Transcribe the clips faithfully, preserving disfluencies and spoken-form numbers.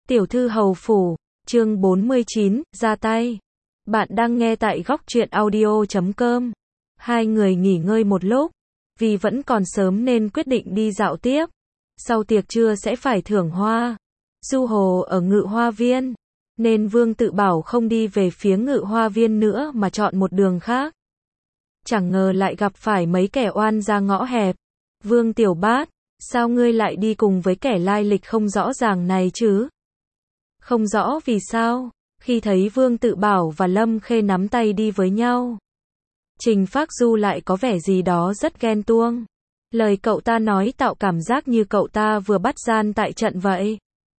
Tiểu thư hầu phủ, chương bốn mươi chín, ra tay. Bạn đang nghe tại góc truyện audio chấm com. Hai người nghỉ ngơi một lúc, vì vẫn còn sớm nên quyết định đi dạo tiếp. Sau tiệc trưa sẽ phải thưởng hoa. Du hồ ở Ngự Hoa Viên, nên Vương Tự Bảo không đi về phía Ngự Hoa Viên nữa mà chọn một đường khác. Chẳng ngờ lại gặp phải mấy kẻ oan ra ngõ hẹp. Vương Tiểu Bát, sao ngươi lại đi cùng với kẻ lai lịch không rõ ràng này chứ? Không rõ vì sao, khi thấy Vương Tự Bảo và Lâm Khê nắm tay đi với nhau, Trình Phác Du lại có vẻ gì đó rất ghen tuông. Lời cậu ta nói tạo cảm giác như cậu ta vừa bắt gian tại trận vậy.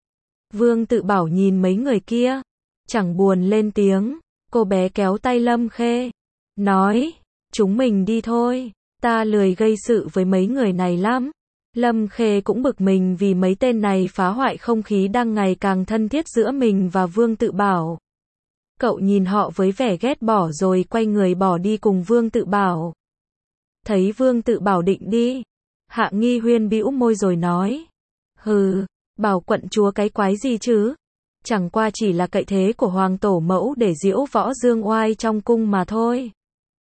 Vương Tự Bảo nhìn mấy người kia, chẳng buồn lên tiếng. Cô bé kéo tay Lâm Khê, nói, chúng mình đi thôi, ta lười gây sự với mấy người này lắm. Lâm Khê cũng bực mình vì mấy tên này phá hoại không khí đang ngày càng thân thiết giữa mình và Vương Tự Bảo. Cậu nhìn họ với vẻ ghét bỏ rồi quay người bỏ đi cùng Vương Tự Bảo. Thấy Vương Tự Bảo định đi, Hạ Nghi Huyên bĩu môi rồi nói, hừ, Bảo quận chúa cái quái gì chứ? Chẳng qua chỉ là cậy thế của hoàng tổ mẫu để giễu võ dương oai trong cung mà thôi.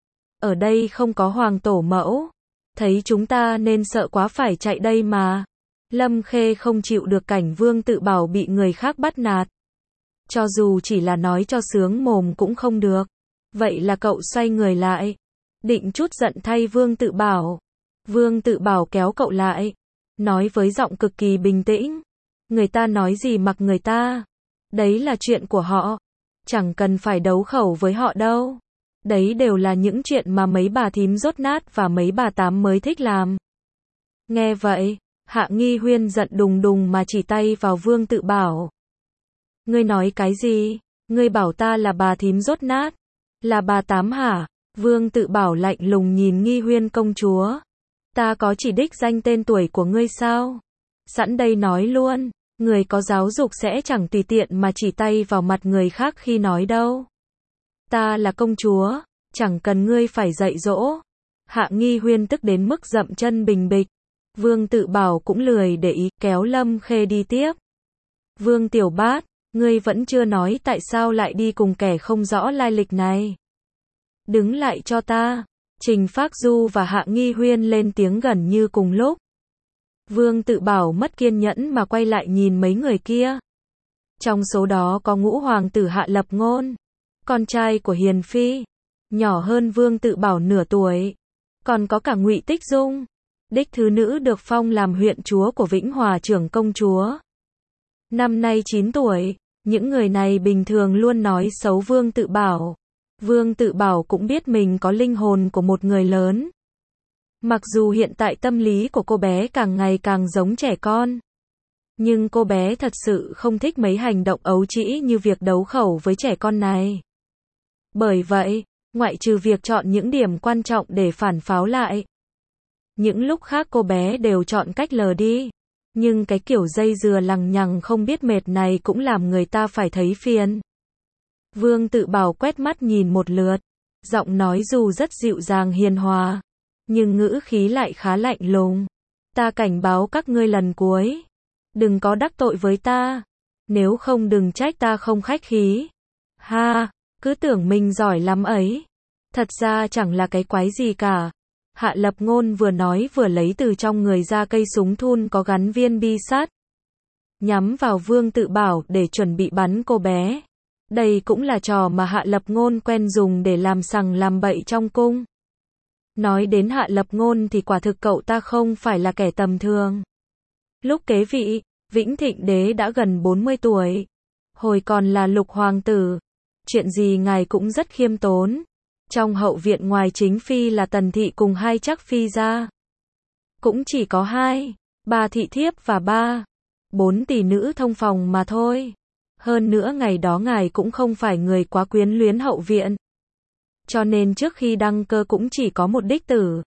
Ở đây không có hoàng tổ mẫu, thấy chúng ta nên sợ quá phải chạy đây mà. Lâm Khê không chịu được cảnh Vương Tự Bảo bị người khác bắt nạt. Cho dù chỉ là nói cho sướng mồm cũng không được. Vậy là cậu xoay người lại, định trút giận thay Vương Tự Bảo. Vương Tự Bảo kéo cậu lại, nói với giọng cực kỳ bình tĩnh, người ta nói gì mặc người ta. Đấy là chuyện của họ, chẳng cần phải đấu khẩu với họ đâu. Đấy đều là những chuyện mà mấy bà thím dốt nát và mấy bà tám mới thích làm. Nghe vậy, Hạ Nghi Huyên giận đùng đùng mà chỉ tay vào Vương Tự Bảo. Ngươi nói cái gì? Ngươi bảo ta là bà thím dốt nát? Là bà tám hả? Vương Tự Bảo lạnh lùng nhìn Nghi Huyên công chúa. Ta có chỉ đích danh tên tuổi của ngươi sao? Sẵn đây nói luôn, người có giáo dục sẽ chẳng tùy tiện mà chỉ tay vào mặt người khác khi nói đâu. Ta là công chúa, chẳng cần ngươi phải dạy dỗ. Hạ Nghi Huyên tức đến mức dậm chân bình bịch. Vương Tự Bảo cũng lười để ý, kéo Lâm Khê đi tiếp. Vương Tiểu Bát, ngươi vẫn chưa nói tại sao lại đi cùng kẻ không rõ lai lịch này. Đứng lại cho ta. Trình Phác Du và Hạ Nghi Huyên lên tiếng gần như cùng lúc. Vương Tự Bảo mất kiên nhẫn mà quay lại nhìn mấy người kia. Trong số đó có ngũ hoàng tử Hạ Lập Ngôn, con trai của Hiền Phi, nhỏ hơn Vương Tự Bảo nửa tuổi. Còn có cả Ngụy Tích Dung, đích thứ nữ được phong làm huyện chúa của Vĩnh Hòa trưởng công chúa. Năm nay chín tuổi, những người này bình thường luôn nói xấu Vương Tự Bảo. Vương Tự Bảo cũng biết mình có linh hồn của một người lớn. Mặc dù hiện tại tâm lý của cô bé càng ngày càng giống trẻ con, nhưng cô bé thật sự không thích mấy hành động ấu trĩ như việc đấu khẩu với trẻ con này. Bởi vậy, ngoại trừ việc chọn những điểm quan trọng để phản pháo lại, những lúc khác cô bé đều chọn cách lờ đi. Nhưng cái kiểu dây dừa lằng nhằng không biết mệt này cũng làm người ta phải thấy phiền. Vương Tự Bảo quét mắt nhìn một lượt, giọng nói dù rất dịu dàng hiền hòa, nhưng ngữ khí lại khá lạnh lùng. Ta cảnh báo các ngươi lần cuối, đừng có đắc tội với ta, nếu không đừng trách ta không khách khí. Ha, cứ tưởng mình giỏi lắm ấy, thật ra chẳng là cái quái gì cả. Hạ Lập Ngôn vừa nói vừa lấy từ trong người ra cây súng thun có gắn viên bi sắt, nhắm vào Vương Tự Bảo để chuẩn bị bắn cô bé. Đây cũng là trò mà Hạ Lập Ngôn quen dùng để làm sằng làm bậy trong cung. Nói đến Hạ Lập Ngôn thì quả thực cậu ta không phải là kẻ tầm thường. Lúc kế vị, Vĩnh Thịnh Đế đã gần bốn mươi tuổi. Hồi còn là lục hoàng tử, chuyện gì ngài cũng rất khiêm tốn. Trong hậu viện ngoài chính phi là Tần Thị cùng hai chắc phi ra, cũng chỉ có hai, ba thị thiếp và ba, bốn tỷ nữ thông phòng mà thôi. Hơn nữa ngày đó ngài cũng không phải người quá quyến luyến hậu viện, cho nên trước khi đăng cơ cũng chỉ có một đích tử,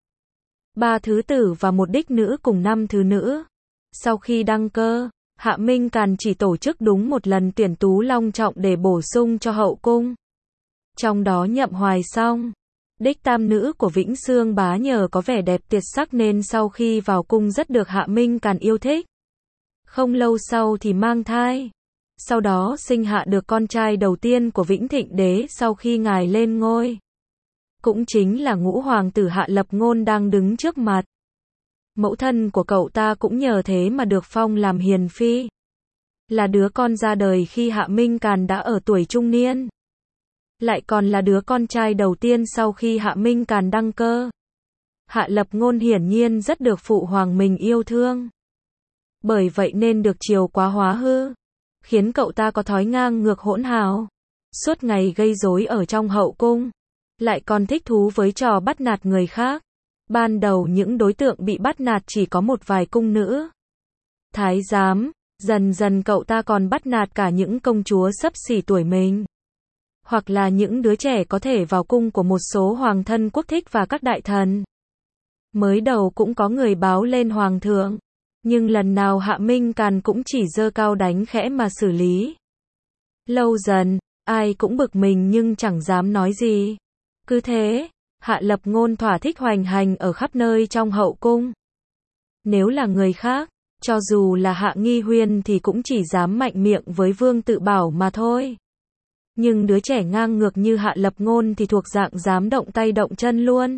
ba thứ tử và một đích nữ cùng năm thứ nữ. Sau khi đăng cơ, Hạ Minh Càn chỉ tổ chức đúng một lần tuyển tú long trọng để bổ sung cho hậu cung. Trong đó Nhậm Hoài Song, đích tam nữ của Vĩnh Xương Bá nhờ có vẻ đẹp tuyệt sắc nên sau khi vào cung rất được Hạ Minh Càn yêu thích. Không lâu sau thì mang thai. sau đó sinh hạ được con trai đầu tiên của Vĩnh Thịnh Đế sau khi ngài lên ngôi. Cũng chính là ngũ hoàng tử Hạ Lập Ngôn đang đứng trước mặt. Mẫu thân của cậu ta cũng nhờ thế mà được phong làm hiền phi. Là đứa con ra đời khi Hạ Minh Càn đã ở tuổi trung niên. Lại còn là đứa con trai đầu tiên sau khi Hạ Minh Càn đăng cơ. Hạ Lập Ngôn hiển nhiên rất được phụ hoàng mình yêu thương. Bởi vậy nên được chiều quá hóa hư, khiến cậu ta có thói ngang ngược hỗn hào, suốt ngày gây rối ở trong hậu cung, lại còn thích thú với trò bắt nạt người khác. Ban đầu những đối tượng bị bắt nạt chỉ có một vài cung nữ, thái giám, dần dần cậu ta còn bắt nạt cả những công chúa xấp xỉ tuổi mình, hoặc là những đứa trẻ có thể vào cung của một số hoàng thân quốc thích và các đại thần. Mới đầu cũng có người báo lên hoàng thượng, nhưng lần nào Hạ Minh Càn cũng chỉ giơ cao đánh khẽ mà xử lý. Lâu dần, ai cũng bực mình nhưng chẳng dám nói gì. Cứ thế, Hạ Lập Ngôn thỏa thích hoành hành ở khắp nơi trong hậu cung. Nếu là người khác, cho dù là Hạ Nghi Huyên thì cũng chỉ dám mạnh miệng với Vương Tự Bảo mà thôi. Nhưng đứa trẻ ngang ngược như Hạ Lập Ngôn thì thuộc dạng dám động tay động chân luôn.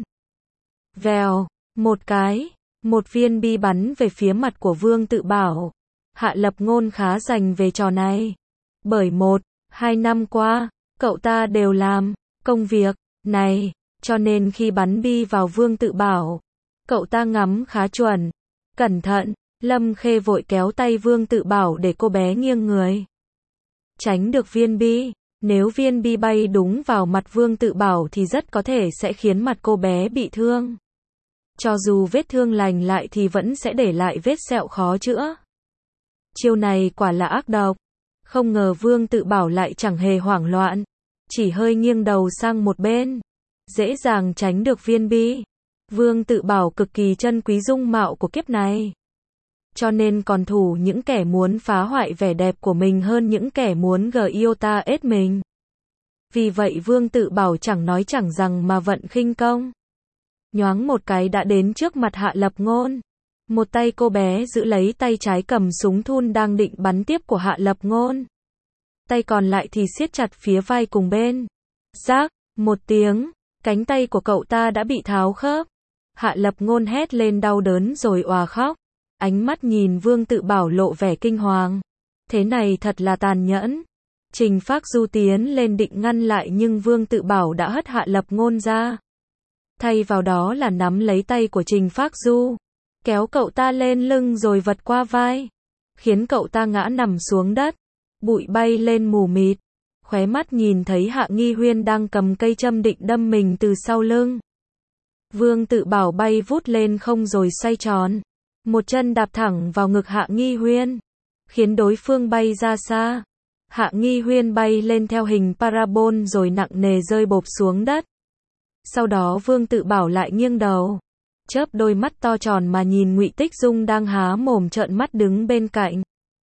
Vèo, một cái, một viên bi bắn về phía mặt của Vương Tự Bảo. Hạ Lập Ngôn khá rành về trò này. Bởi một, hai năm qua, cậu ta đều làm công việc này, cho nên khi bắn bi vào Vương Tự Bảo, cậu ta ngắm khá chuẩn. Cẩn thận, Lâm Khê vội kéo tay Vương Tự Bảo để cô bé nghiêng người, tránh được viên bi. Nếu viên bi bay đúng vào mặt Vương Tự Bảo thì rất có thể sẽ khiến mặt cô bé bị thương. Cho dù vết thương lành lại thì vẫn sẽ để lại vết sẹo khó chữa. Chiêu này quả là ác độc. Không ngờ Vương Tự Bảo lại chẳng hề hoảng loạn, chỉ hơi nghiêng đầu sang một bên, dễ dàng tránh được viên bi. Vương Tự Bảo cực kỳ trân quý dung mạo của kiếp này, cho nên còn thủ những kẻ muốn phá hoại vẻ đẹp của mình hơn những kẻ muốn gờ yêu ta ết mình. Vì vậy Vương Tự Bảo chẳng nói chẳng rằng mà vận khinh công. Nhoáng một cái đã đến trước mặt Hạ Lập Ngôn. Một tay cô bé giữ lấy tay trái cầm súng thun đang định bắn tiếp của Hạ Lập Ngôn. Tay còn lại thì siết chặt phía vai cùng bên. Rác, một tiếng, cánh tay của cậu ta đã bị tháo khớp. Hạ Lập Ngôn hét lên đau đớn rồi òa khóc. Ánh mắt nhìn Vương Tự Bảo lộ vẻ kinh hoàng. Thế này thật là tàn nhẫn. Trình Phác Du tiến lên định ngăn lại nhưng Vương Tự Bảo đã hất Hạ Lập Ngôn ra. Thay vào đó là nắm lấy tay của Trình Phác Du, kéo cậu ta lên lưng rồi vật qua vai, khiến cậu ta ngã nằm xuống đất. Bụi bay lên mù mịt, khóe mắt nhìn thấy Hạ Nghi Huyên đang cầm cây châm định đâm mình từ sau lưng. Vương Tự Bảo bay vút lên không rồi xoay tròn, một chân đạp thẳng vào ngực Hạ Nghi Huyên, khiến đối phương bay ra xa. Hạ Nghi Huyên bay lên theo hình parabol rồi nặng nề rơi bộp xuống đất. Sau đó Vương Tự Bảo lại nghiêng đầu, chớp đôi mắt to tròn mà nhìn Ngụy Tích Dung đang há mồm trợn mắt đứng bên cạnh.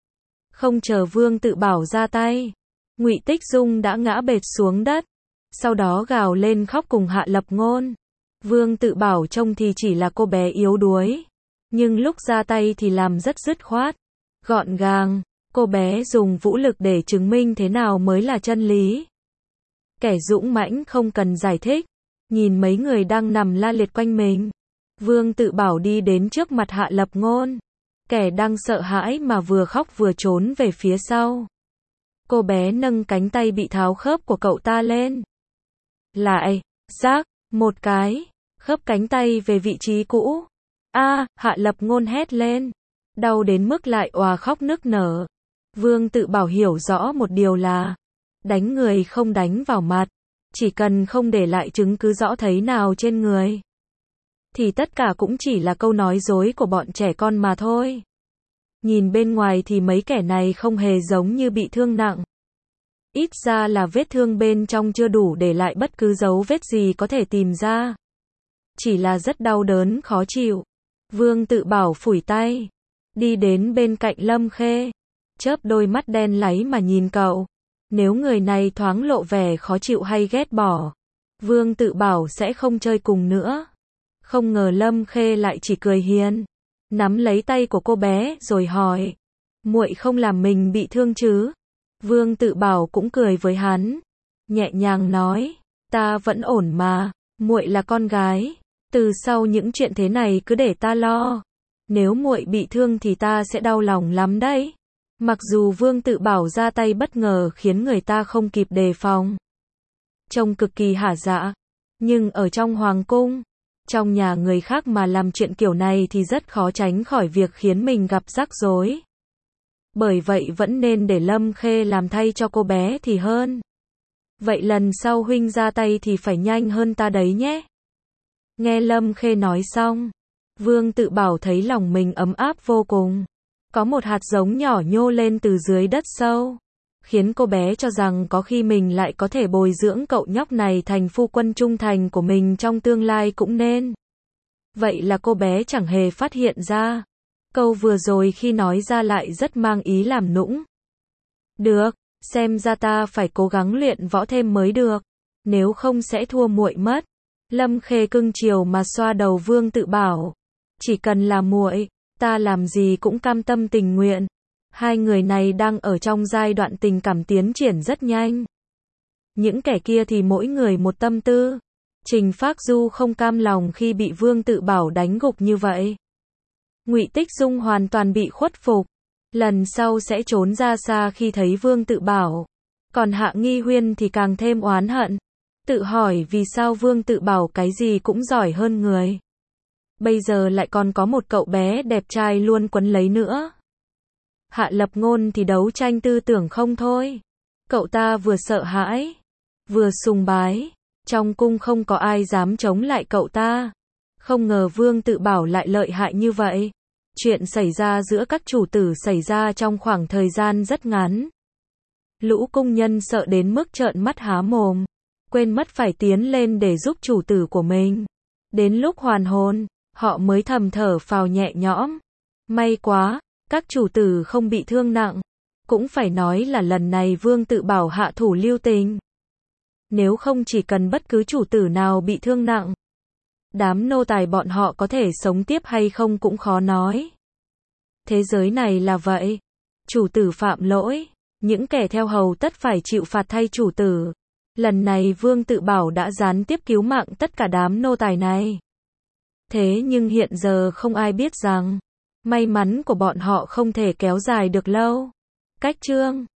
Không chờ Vương Tự Bảo ra tay, Ngụy Tích Dung đã ngã bệt xuống đất, sau đó gào lên khóc cùng Hạ Lập Ngôn. Vương Tự Bảo trông thì chỉ là cô bé yếu đuối, nhưng lúc ra tay thì làm rất dứt khoát, gọn gàng. Cô bé dùng vũ lực để chứng minh thế nào mới là chân lý. Kẻ dũng mãnh không cần giải thích. Nhìn mấy người đang nằm la liệt quanh mình, Vương Tự Bảo đi đến trước mặt Hạ Lập Ngôn. Kẻ đang sợ hãi mà vừa khóc vừa trốn về phía sau. Cô bé nâng cánh tay bị tháo khớp của cậu ta lên. Lại, rác, một cái, khớp cánh tay về vị trí cũ. A, Hạ Lập Ngôn hét lên, đau đến mức lại òa khóc nức nở. Vương Tự Bảo hiểu rõ một điều là, đánh người không đánh vào mặt, chỉ cần không để lại chứng cứ rõ thấy nào trên người, thì tất cả cũng chỉ là câu nói dối của bọn trẻ con mà thôi. Nhìn bên ngoài thì mấy kẻ này không hề giống như bị thương nặng. Ít ra là vết thương bên trong chưa đủ để lại bất cứ dấu vết gì có thể tìm ra. Chỉ là rất đau đớn khó chịu. Vương Tự Bảo phủi tay, đi đến bên cạnh Lâm Khê, chớp đôi mắt đen láy mà nhìn cậu. Nếu người này thoáng lộ vẻ khó chịu hay ghét bỏ, Vương Tự Bảo sẽ không chơi cùng nữa. Không ngờ Lâm Khê lại chỉ cười hiền, nắm lấy tay của cô bé rồi hỏi, muội không làm mình bị thương chứ? Vương Tự Bảo cũng cười với hắn, nhẹ nhàng nói, ta vẫn ổn mà, muội là con gái, từ sau những chuyện thế này cứ để ta lo. Nếu muội bị thương thì ta sẽ đau lòng lắm đấy. Mặc dù Vương Tự Bảo ra tay bất ngờ khiến người ta không kịp đề phòng, trông cực kỳ hả dạ, nhưng ở trong hoàng cung, trong nhà người khác mà làm chuyện kiểu này thì rất khó tránh khỏi việc khiến mình gặp rắc rối. Bởi vậy vẫn nên để Lâm Khê làm thay cho cô bé thì hơn. Vậy lần sau huynh ra tay thì phải nhanh hơn ta đấy nhé. Nghe Lâm Khê nói xong, Vương Tự Bảo thấy lòng mình ấm áp vô cùng. Có một hạt giống nhỏ nhô lên từ dưới đất sâu, khiến cô bé cho rằng có khi mình lại có thể bồi dưỡng cậu nhóc này thành phu quân trung thành của mình trong tương lai cũng nên. Vậy là cô bé chẳng hề phát hiện ra, câu vừa rồi khi nói ra lại rất mang ý làm nũng. Được, xem ra ta phải cố gắng luyện võ thêm mới được, nếu không sẽ thua muội mất. Lâm Khê cưng chiều mà xoa đầu Vương Tự Bảo, chỉ cần là muội, ta làm gì cũng cam tâm tình nguyện. Hai người này đang ở trong giai đoạn tình cảm tiến triển rất nhanh. Những kẻ kia thì mỗi người một tâm tư. Trình Phác Du không cam lòng khi bị Vương Tự Bảo đánh gục như vậy. Ngụy Tích Dung hoàn toàn bị khuất phục, lần sau sẽ trốn ra xa khi thấy Vương Tự Bảo. Còn Hạ Nghi Huyên thì càng thêm oán hận, tự hỏi vì sao Vương Tự Bảo cái gì cũng giỏi hơn người. Bây giờ lại còn có một cậu bé đẹp trai luôn quấn lấy nữa. Hạ Lập Ngôn thì đấu tranh tư tưởng không thôi. Cậu ta vừa sợ hãi, vừa sùng bái. Trong cung không có ai dám chống lại cậu ta. Không ngờ Vương Tự Bảo lại lợi hại như vậy. Chuyện xảy ra giữa các chủ tử xảy ra trong khoảng thời gian rất ngắn. Lũ cung nhân sợ đến mức trợn mắt há mồm, quên mất phải tiến lên để giúp chủ tử của mình. Đến lúc hoàn hồn, họ mới thầm thở phào nhẹ nhõm. May quá, các chủ tử không bị thương nặng. Cũng phải nói là lần này Vương Tự Bảo hạ thủ lưu tình. Nếu không chỉ cần bất cứ chủ tử nào bị thương nặng, đám nô tài bọn họ có thể sống tiếp hay không cũng khó nói. Thế giới này là vậy. Chủ tử phạm lỗi, những kẻ theo hầu tất phải chịu phạt thay chủ tử. Lần này Vương Tự Bảo đã gián tiếp cứu mạng tất cả đám nô tài này. Thế nhưng hiện giờ không ai biết rằng, may mắn của bọn họ không thể kéo dài được lâu. Cách chương